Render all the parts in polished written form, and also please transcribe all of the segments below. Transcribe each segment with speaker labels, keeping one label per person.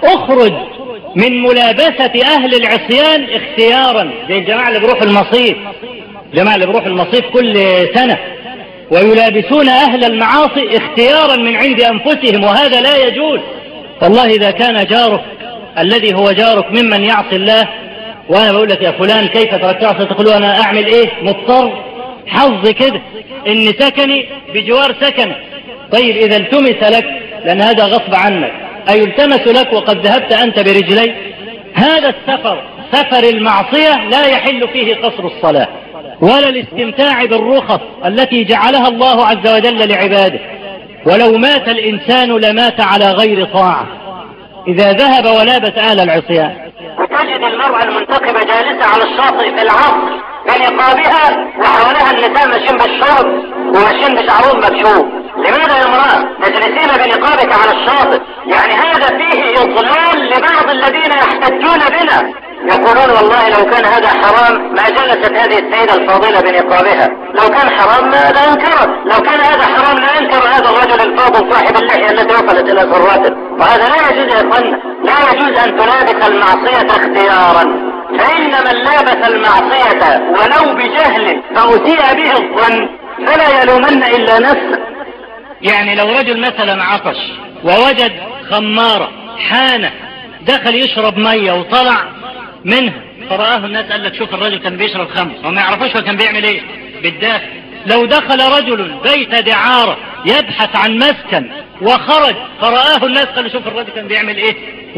Speaker 1: اخرج من ملابسة أهل العصيان اختيارا، زي الجماعة اللي بيروحوا المصيف، الجماعة اللي بيروحوا المصيف كل سنة ويلابسون أهل المعاصي اختيارا من عند أنفسهم، وهذا لا يجوز. والله إذا كان جارك الذي هو جارك ممن يعصي الله، وأنا بقول لك يا فلان كيف تركت، تقول أنا أعمل إيه، مضطر، حظ كده إن سكني بجوار سكنك. طيب إذا التمس لك، لأن هذا غصب عنك، أي التمس لك وقد ذهبت أنت برجلي، هذا السفر سفر المعصية لا يحل فيه قصر الصلاة ولا الاستمتاع بالرخص التي جعلها الله عز وجل لعباده. ولو مات الإنسان لمات على غير طاعة إذا ذهب ولابس أهل العصيان.
Speaker 2: وتجد المرأة المنتقبة جالسة على الشاطئ في العصر بنقابها وحولها النساء ماشيين بالشرب وماشيين بشعرهم مكشوف. لماذا يا امرأة تجلسين بنقابك على الشاطئ؟ يعني هذا فيه إضلال لبعض الذين يحتجون بنا، يقولون والله لو كان هذا حرام ما جلست هذه السيدة الفاضلة بنقابها، لو كان حرام لا ينكره، لو كان هذا حرام لا ينكر هذا الرجل الفاضل صاحب اللحية التي وصلت إلى ذراته. وهذا لا يجوز يا اخوانا، لا يجوز أن تلابس المعصية اختيارا، فإن من لابس المعصية ولو بجهل فأسيء به الظن فلا يلومن إلا نفسه.
Speaker 1: يعني لو رجل مثلا عطش ووجد خمارة حانة، دخل يشرب مية وطلع منها فرآه الناس، قال لك شوف الرجل كان بيشرب خمر، وما يعرفوش هو كان بيعمل ايه بالداخل. لو دخل رجل بيت دعارة يبحث عن مسكن وخرج فرآه الناس، قالوا شوف الرجل كان بيعمل ايه،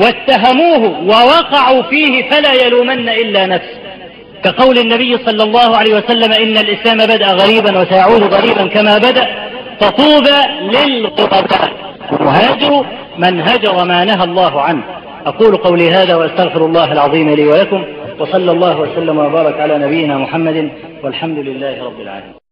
Speaker 1: واتهموه ووقعوا فيه فلا يلومن إلا نفسه. كقول النبي صلى الله عليه وسلم إن الإسلام بدأ غريبا وسيعود غريبا كما بدأ، فطوبى للغرباء، المهاجر من هجر ما نهى الله عنه. أقول قولي هذا وأستغفر الله العظيم لي ولكم، وصلى الله وسلم وبارك على نبينا محمد، والحمد لله رب العالمين.